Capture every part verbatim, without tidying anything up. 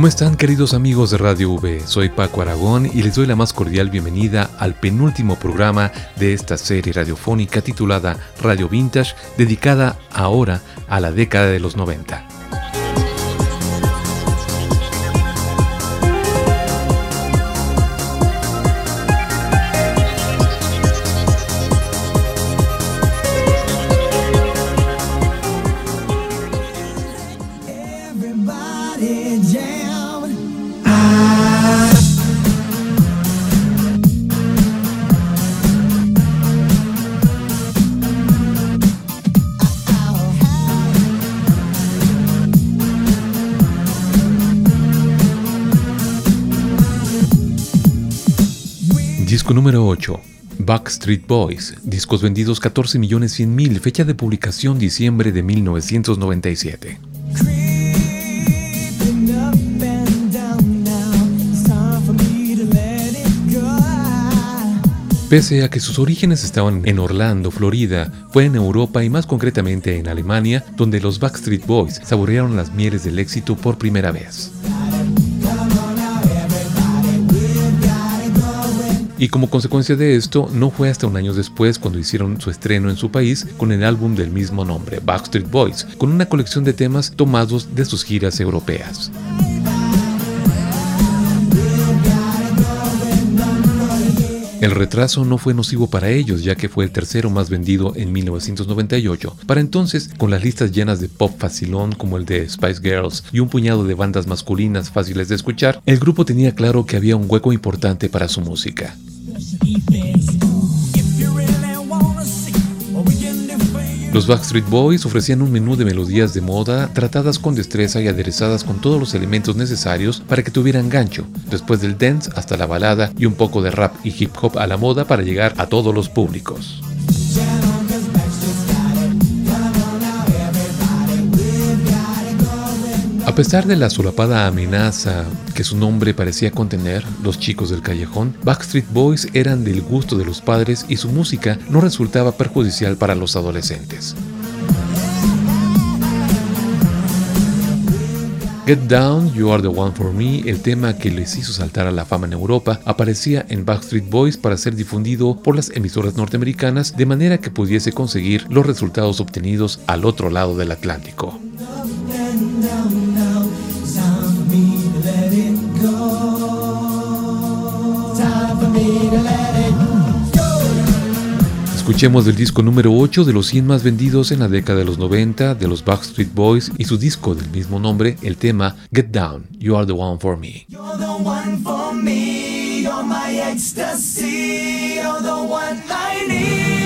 ¿Cómo están, queridos amigos de Radio V? Soy Paco Aragón y les doy la más cordial bienvenida al penúltimo programa de esta serie radiofónica titulada Radio Vintage, dedicada ahora a la década de los noventa. Disco número ocho, Backstreet Boys, discos vendidos catorce millones cien mil, fecha de publicación diciembre de mil novecientos noventa y siete. Pese a que sus orígenes estaban en Orlando, Florida, fue en Europa y más concretamente en Alemania donde los Backstreet Boys saborearon las mieles del éxito por primera vez. Y como consecuencia de esto, no fue hasta un año después cuando hicieron su estreno en su país con el álbum del mismo nombre, Backstreet Boys, con una colección de temas tomados de sus giras europeas. El retraso no fue nocivo para ellos, ya que fue el tercero más vendido en mil novecientos noventa y ocho. Para entonces, con las listas llenas de pop facilón como el de Spice Girls y un puñado de bandas masculinas fáciles de escuchar, el grupo tenía claro que había un hueco importante para su música. Los Backstreet Boys ofrecían un menú de melodías de moda tratadas con destreza y aderezadas con todos los elementos necesarios para que tuvieran gancho, después del dance hasta la balada y un poco de rap y hip hop a la moda para llegar a todos los públicos. A pesar de la solapada amenaza que su nombre parecía contener, los chicos del callejón, Backstreet Boys eran del gusto de los padres y su música no resultaba perjudicial para los adolescentes. Get Down, You Are the One for Me, el tema que les hizo saltar a la fama en Europa, aparecía en Backstreet Boys para ser difundido por las emisoras norteamericanas de manera que pudiese conseguir los resultados obtenidos al otro lado del Atlántico. Escuchemos del disco número ocho de los cien más vendidos en la década de los noventa de los Backstreet Boys y su disco del mismo nombre, el tema Get Down, You Are the One for Me. You're the one for me, you're my ecstasy, you're the one I need.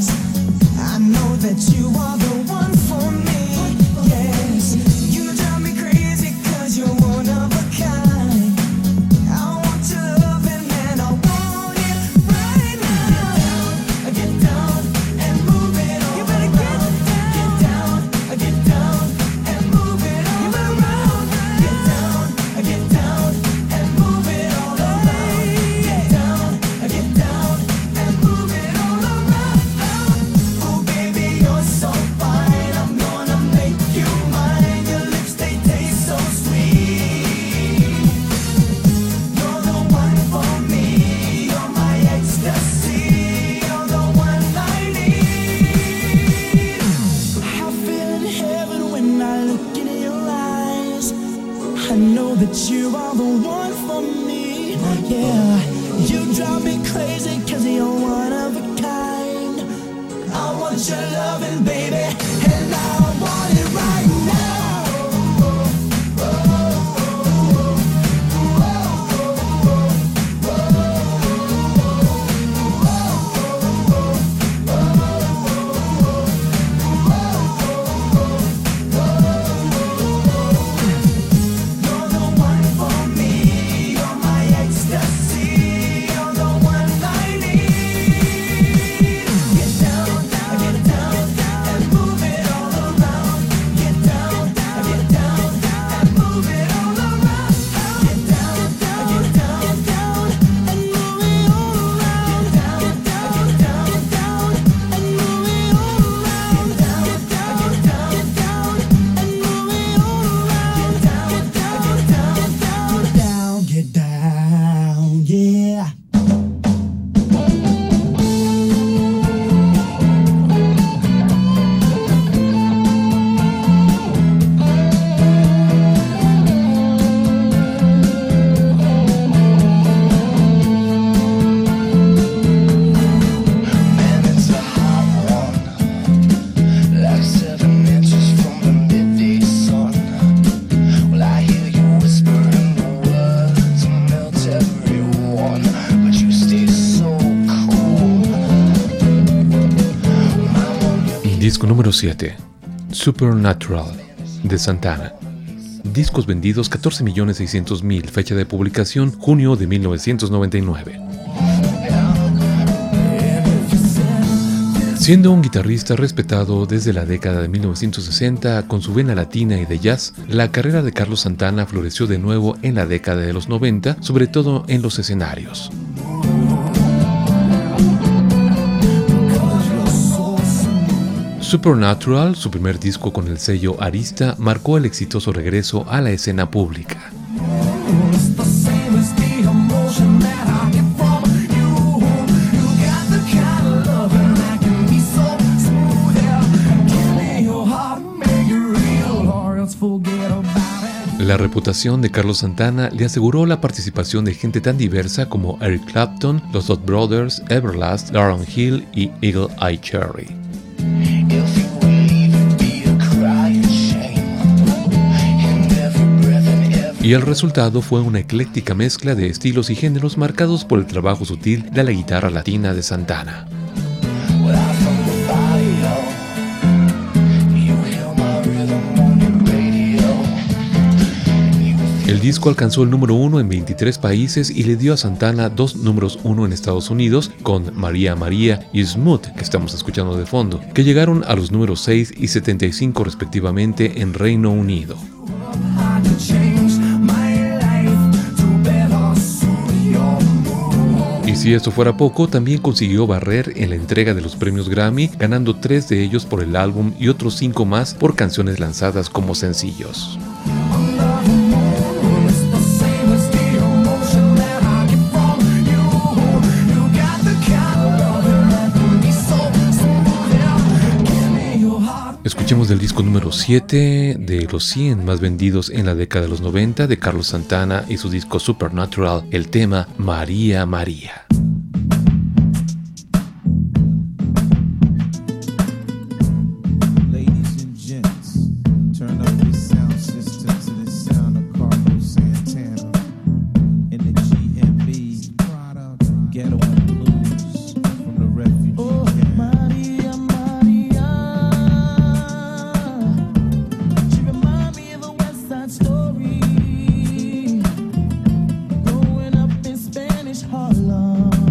that you are the one for me. Yes, you drive me yeah. You drive me crazy cause you're one of a kind. I want your loving, baby, and I want it right now. Disco número siete, Supernatural, de Santana. Discos vendidos catorce millones seiscientos mil, fecha de publicación junio de mil novecientos noventa y nueve. Siendo un guitarrista respetado desde la década de mil novecientos sesenta con su vena latina y de jazz, la carrera de Carlos Santana floreció de nuevo en la década de los noventa, sobre todo en los escenarios. Supernatural, su primer disco con el sello Arista, marcó el exitoso regreso a la escena pública. La reputación de Carlos Santana le aseguró la participación de gente tan diversa como Eric Clapton, los Dot Brothers, Everlast, Lauryn Hill y Eagle Eye Cherry. Y el resultado fue una ecléctica mezcla de estilos y géneros marcados por el trabajo sutil de la guitarra latina de Santana. El disco alcanzó el número uno en veintitrés países y le dio a Santana dos números uno en Estados Unidos con María María y Smooth, que estamos escuchando de fondo, que llegaron a los números seis y setenta y cinco respectivamente en Reino Unido. Y si esto fuera poco, también consiguió barrer en la entrega de los premios Grammy, ganando tres de ellos por el álbum y otros cinco más por canciones lanzadas como sencillos. Escuchemos del disco número siete de los cien más vendidos en la década de los noventa de Carlos Santana y su disco Supernatural, el tema María María. Harlem.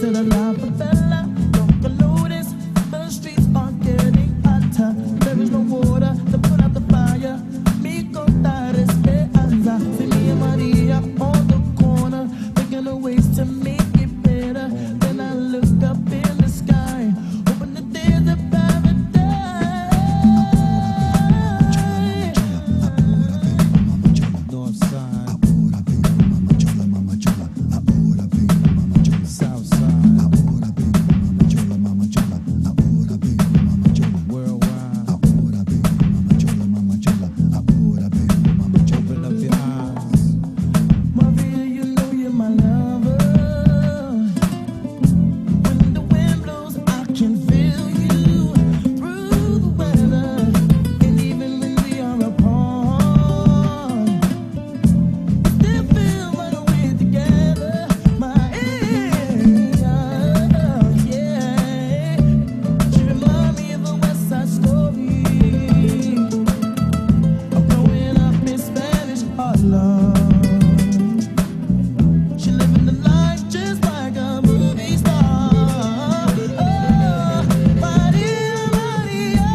said I love a fella, don't notice, but the streets are getting hotter. There is no water to put out the fire. Mi contar esperanza. See me and Maria on the corner, thinking of ways to make it better. Then I looked up in the sky, hoping that there's a paradise. North side, south side, worldwide. Open up your eyes, Maria, you know you're my lover. When the wind blows, I can feel you through the weather. And even when we are apart, still feel right away together. My angel, yeah. She remind me of a West Side Story. I'm growing up in Spanish Harlem. She living the life just like a movie star. Oh, Maria, Maria.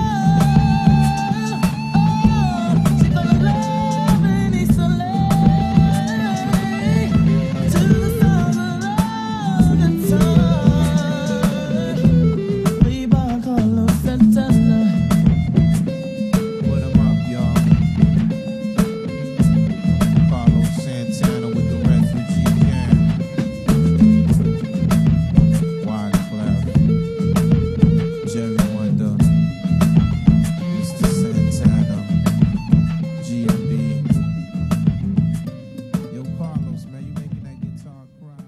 Oh, she fell in love in East L A. To the sound of the touch. Viva Carlos Santana. What am up, y'all? Carlos Santana with the refugee camp. Wyclef, Jerry Wonder, Mister Santana, G M B. Yo, Carlos, man, you making that guitar cry.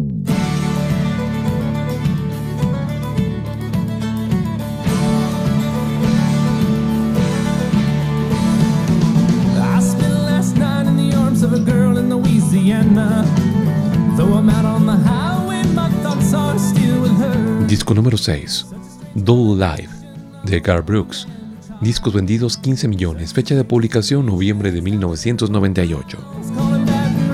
I spent last night in the arms of a girl in Louisiana. Though I'm out on the highway, my thoughts are still with her. Disco número seis, Double Live, de Garth Brooks. Discos vendidos quince millones, fecha de publicación noviembre de mil novecientos noventa y ocho. Calling Baton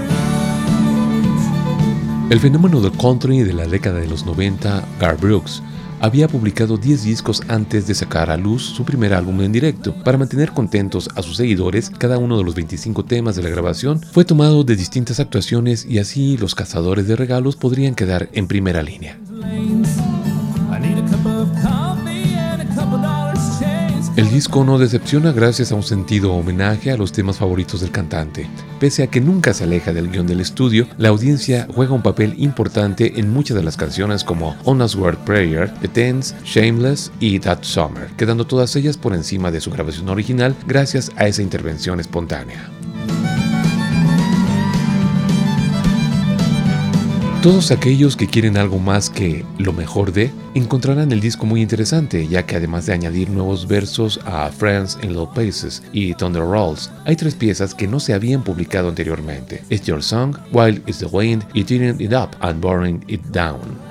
Rouge. El fenómeno del country de la década de los noventa, Garth Brooks, había publicado diez discos antes de sacar a luz su primer álbum en directo. Para mantener contentos a sus seguidores, cada uno de los veinticinco temas de la grabación fue tomado de distintas actuaciones y así los cazadores de regalos podrían quedar en primera línea. Lanes. I need a cup of coffee and a couple dollars change. El disco no decepciona gracias a un sentido homenaje a los temas favoritos del cantante. Pese a que nunca se aleja del guión del estudio, la audiencia juega un papel importante en muchas de las canciones como Unanswered Prayer, The Tens, Shameless y That Summer, quedando todas ellas por encima de su grabación original gracias a esa intervención espontánea. Todos aquellos que quieren algo más que lo mejor de, encontrarán el disco muy interesante, ya que además de añadir nuevos versos a Friends in Low Places y Thunder Rolls, hay tres piezas que no se habían publicado anteriormente: It's Your Song, Wild is the Wind y Tearing It Up and Burning It Down.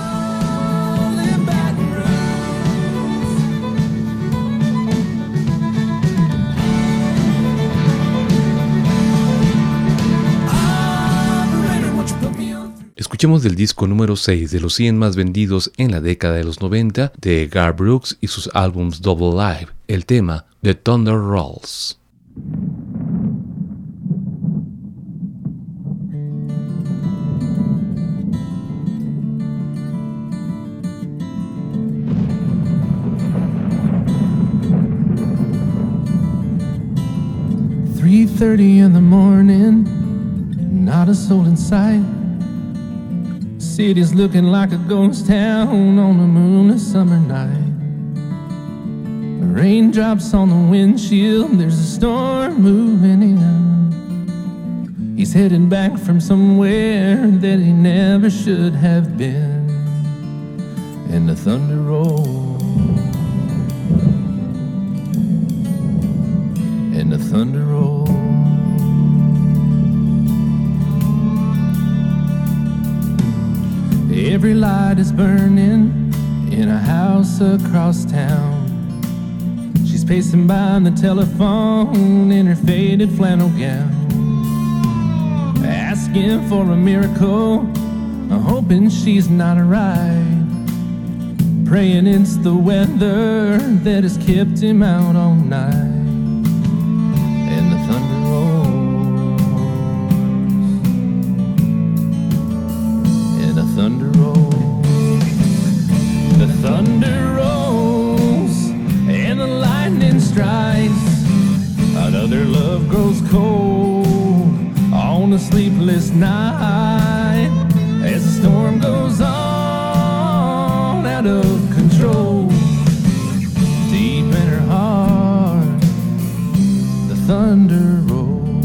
Escuchemos del disco número seis de los cien más vendidos en la década de los noventa de Garth Brooks y sus álbums Double Live, el tema The Thunder Rolls. three thirty in the morning, not a soul in sight. City's looking like a ghost town on a moonless summer night. Raindrops on the windshield, there's a storm moving in. He's heading back from somewhere that he never should have been. And the thunder rolls, and the thunder rolls. Every light is burning in a house across town. She's pacing by the telephone in her faded flannel gown, asking for a miracle, I'm hoping she's not alright. Praying it's the weather that has kept him out all night. And the thunder rolls. And the thunder rolls. The thunder rolls. And the lightning strikes. Another love grows cold on a sleepless night. As the storm goes on out of control, deep in her heart, the thunder rolls.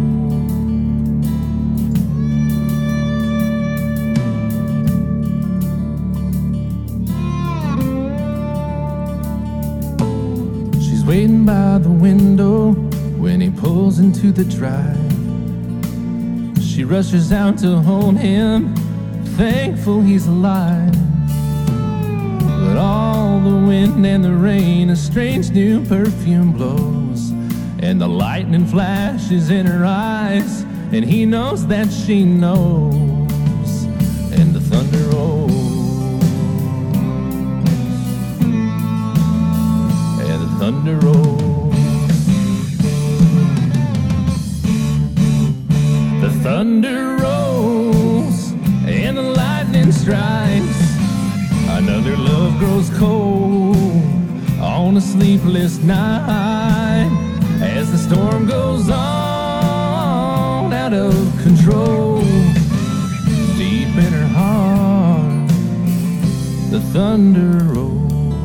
She's waiting by the window when he pulls into the drive. She rushes out to hold him, thankful he's alive. But all the wind and the rain, a strange new perfume blows, and the lightning flashes in her eyes, and he knows that she knows, and the thunder rolls, and the thunder rolls. The thunder rolls and the lightning strikes. Another love grows cold on a sleepless night. As the storm goes on out of control, deep in her heart, the thunder rolls.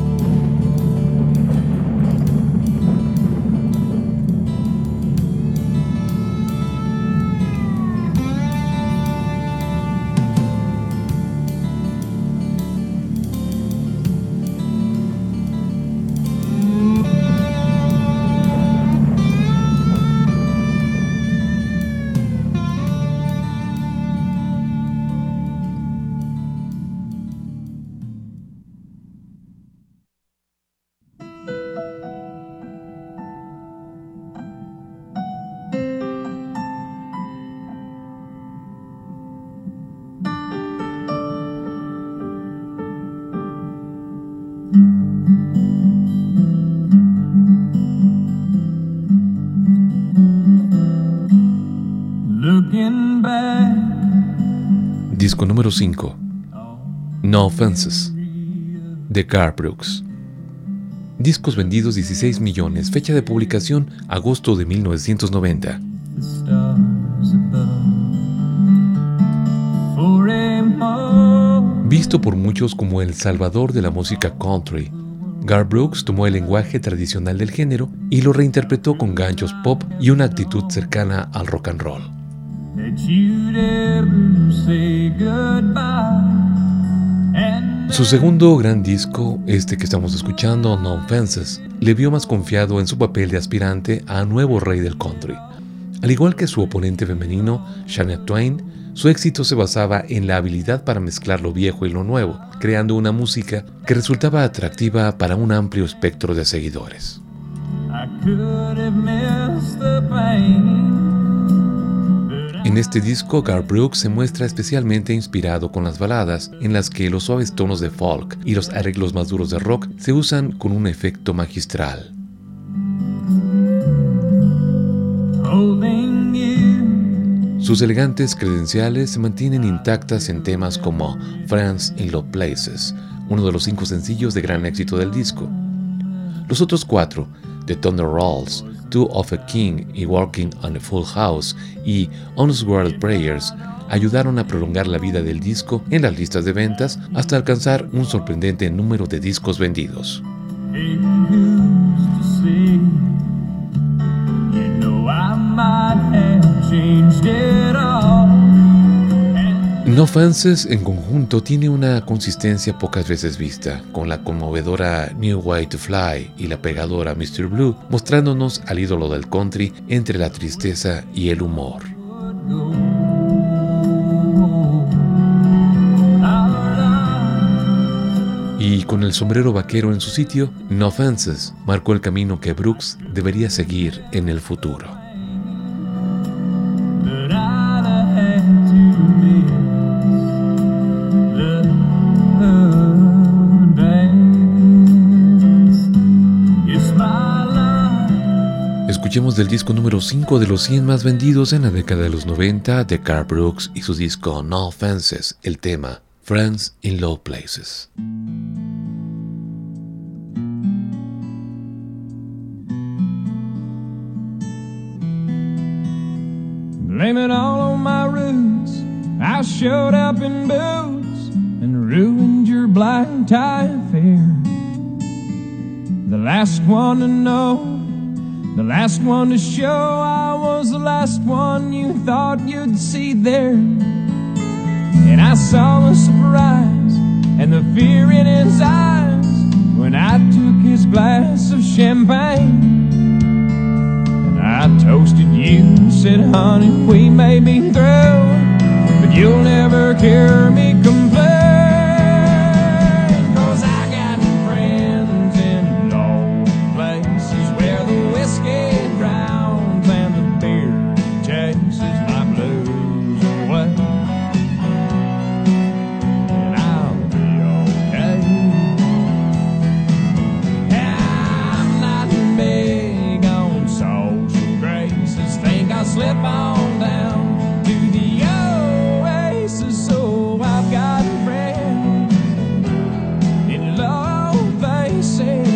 Disco número cinco, No Offenses, de Garth Brooks. Discos vendidos dieciséis millones, fecha de publicación agosto de mil novecientos noventa. Visto por muchos como el salvador de la música country, Garth Brooks tomó el lenguaje tradicional del género y lo reinterpretó con ganchos pop y una actitud cercana al rock and roll. Su segundo gran disco, este que estamos escuchando, No Offenses, le vio más confiado en su papel de aspirante a nuevo rey del country. Al igual que su oponente femenino, Shania Twain, su éxito se basaba en la habilidad para mezclar lo viejo y lo nuevo, creando una música que resultaba atractiva para un amplio espectro de seguidores. En este disco, Garth Brooks se muestra especialmente inspirado con las baladas, en las que los suaves tonos de folk y los arreglos más duros de rock se usan con un efecto magistral. Sus elegantes credenciales se mantienen intactas en temas como Friends in Low Places, uno de los cinco sencillos de gran éxito del disco. Los otros cuatro, The Thunder Rolls, Two of a King y Working on a Full House y Honest World Prayers, ayudaron a prolongar la vida del disco en las listas de ventas hasta alcanzar un sorprendente número de discos vendidos. No Offenses en conjunto tiene una consistencia pocas veces vista, con la conmovedora New Way to Fly y la pegadora mister Blue, mostrándonos al ídolo del country entre la tristeza y el humor. Y con el sombrero vaquero en su sitio, No Offenses marcó el camino que Brooks debería seguir en el futuro. Escuchemos del disco número cinco de los cien más vendidos en la década de los noventa de Garth Brooks y su disco No Fences, el tema Friends in Low Places. Blame it all on my roots. I showed up in boots and ruined your black tie affair. The last one to know, the last one to show, I was the last one you thought you'd see there. And I saw the surprise and the fear in his eyes when I took his glass of champagne. And I toasted you and said, honey, we may be through, but you'll never hear me complain. Slip on down to the oasis, so I've got a friend in low places.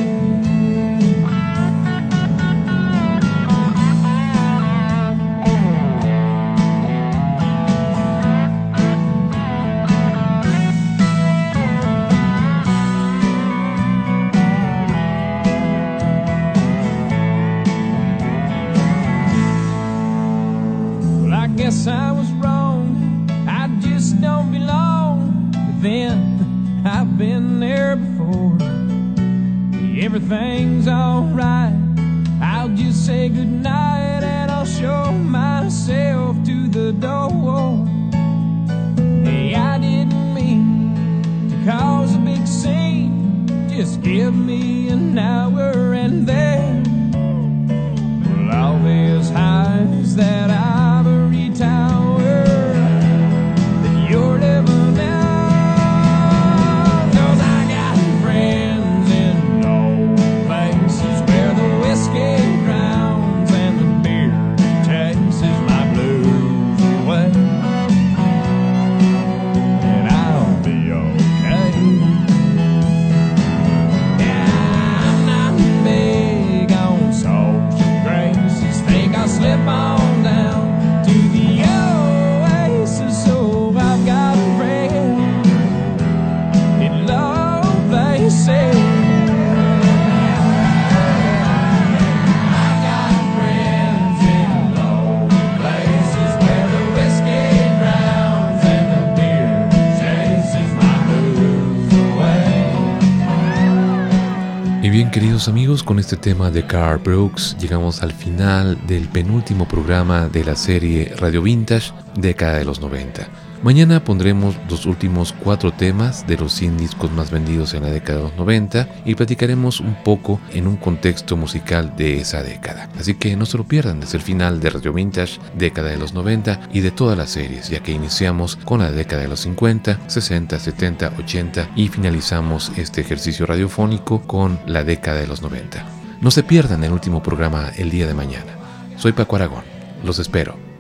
Guess I was wrong, I just don't belong. But then, I've been there before. Everything's alright, I'll just say goodnight and I'll show myself to the door. Hey, I didn't mean to cause a big scene, just give me an hour and then well, all these highs that I've tower that you're living in, 'cause I got friends in low places where the whiskey drowns and the beer chases my blues away, and I'll be okay. Yeah, I'm not big on social graces, think I'll slip on down to the oasis, so I've got a friend in low places. I've got friends in low places where the whiskey drowns and the beer chases my blues away. Y bien, queridos amigos, con este tema de Garth Brooks llegamos al final del penúltimo programa de la serie Radio Vintage, década de los noventa. Mañana pondremos los últimos cuatro temas de los cien discos más vendidos en la década de los noventa y platicaremos un poco en un contexto musical de esa década. Así que no se lo pierdan, es el final de Radio Vintage, década de los noventa y de todas las series, ya que iniciamos con la década de los cincuenta, sesenta, setenta, ochenta y finalizamos este ejercicio radiofónico con la década de los noventa. No se pierdan el último programa el día de mañana. Soy Paco Aragón, los espero.